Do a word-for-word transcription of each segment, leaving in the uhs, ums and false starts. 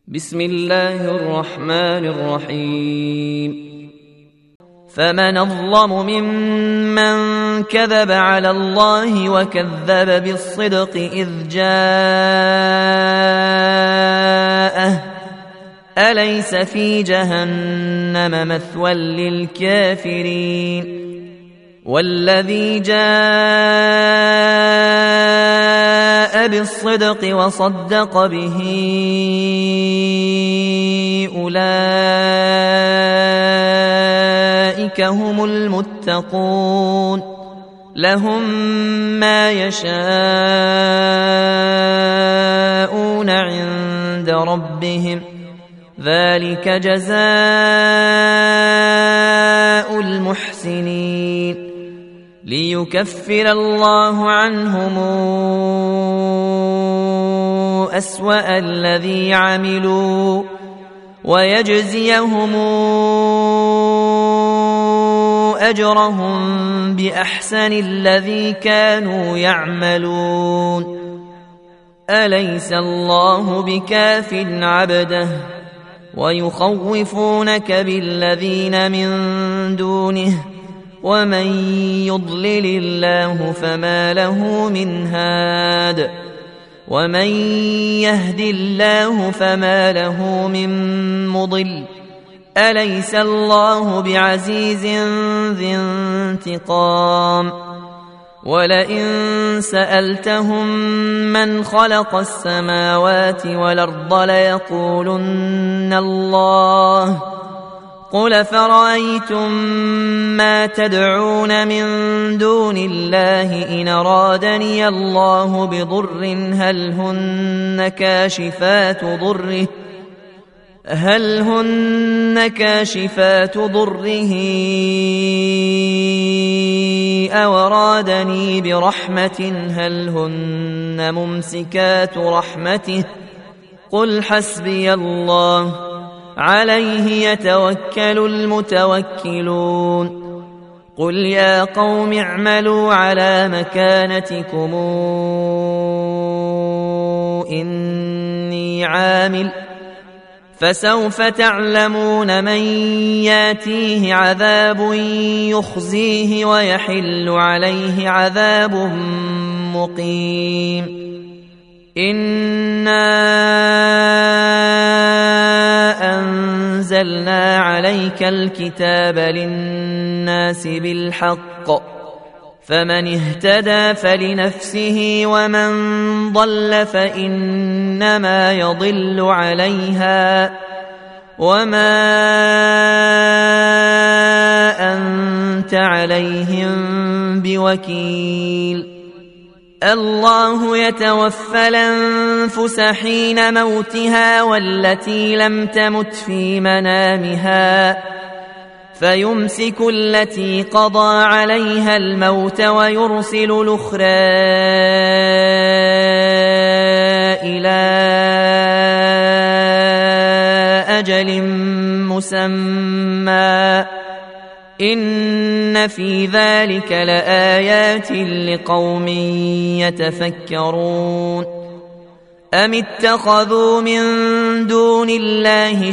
بسم الله الرحمن الرحيم فمن أظلم ممن كذب على الله وكذب بالصدق إذ جاءه أليس في جهنم مثوى للكافرين والذي جاء بالصدق وصدق به أولئك هم المتقون لهم ما يشاءون عند ربهم ذلك جزاء المحسنين ليكفر الله عنهم أسوأ الذي عملوا ويجزيهم أجرهم بأحسن الذي كانوا يعملون أليس الله بكاف عبده ويخوفونك بالذين من دونه ومن يضلل الله فما له من هاد ومن يهد الله فما له من مضل أليس الله بعزيز ذي انتقام ولئن سألتهم من خلق السماوات والأرض ليقولن الله قل فرأيتم ما تدعون من دون الله إن أرادني الله بضر هل هن كاشفات ضره هل هن كاشفات ضره أو أرادني برحمة هل هن ممسكات رحمته قل حسبي الله عليه يتوكل المتوكلون قل يا قوم اعملوا على مكانتكم إني عامل فسوف تعلمون من ياتيه عذاب يخزيه ويحل عليه عذاب مقيم إنا أنزلنا عليك الكتاب للناس بالحق فمن اهتدى فلنفسه ومن ضل فإنما يضل عليها وما أنت عليهم بوكيل الله يتوفى الأنفس حين موتها والتي لم تمت في منامها فيمسك التي قضى عليها الموت ويرسل الأخرى إلى أجل مسمى إن في ذلك لآيات لقوم يتفكرون أم اتخذوا من دون الله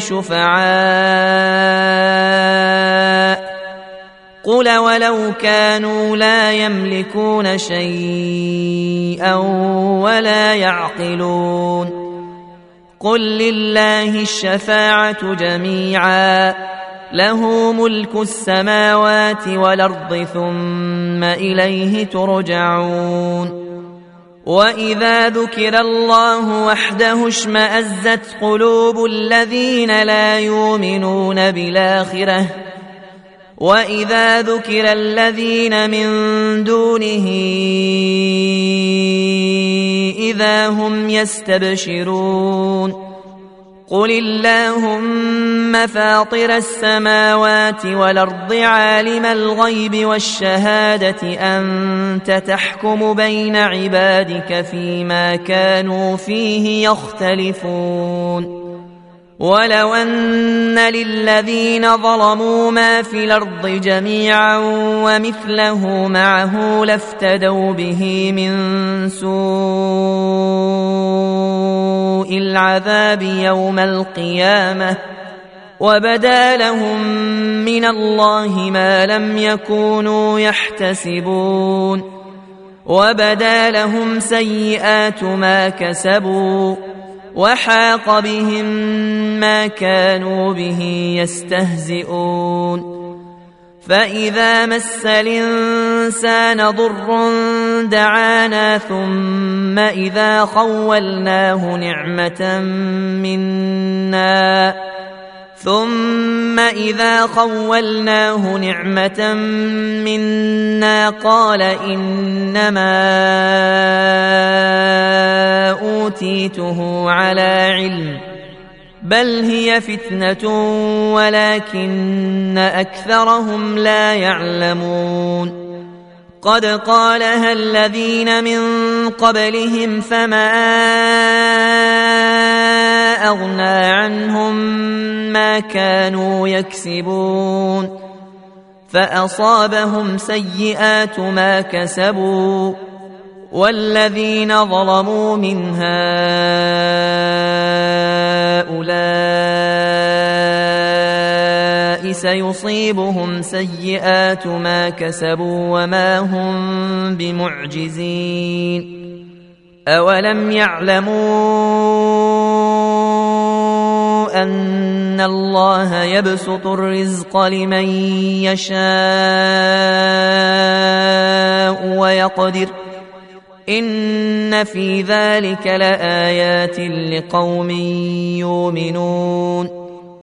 شفعاء قل ولو كانوا لا يملكون شيئا ولا يعقلون قل لله الشفاعة جميعا له ملك السماوات والأرض ثم إليه ترجعون وإذا ذكر الله وحده اشمأزت قلوب الذين لا يؤمنون بالآخرة وإذا ذكر الذين من دونه إذا هم يستبشرون قل اللهم فاطر السماوات والأرض عالم الغيب والشهادة أنت تحكم بين عبادك فيما كانوا فيه يختلفون ولو أن للذين ظلموا ما في الأرض جميعا ومثله معه لافتدوا به من سوء العذاب يوم القيامة وبدا لهم من الله ما لم يكونوا يحتسبون وبدا لهم سيئات ما كسبوا وحاق بهم ما كانوا به يستهزئون فإذا مس الإنسان ضر دعانا ثم إذا خولناه نعمة منا ثم إذا خولناه نعمة منا قال إنما أوتيته على علم بل هي فتنة ولكن أكثرهم لا يعلمون قد قالها الذين من قبلهم فما أغنى عنهم ما كانوا يكسبون فأصابهم سيئات ما كسبوا والذين ظلموا من هؤلاء سيصيبهم سيئات ما كسبوا وما هم بمعجزين أولم يعلموا أن الله يبسط الرزق لمن يشاء ويقدر إن في ذلك لآيات لقوم يؤمنون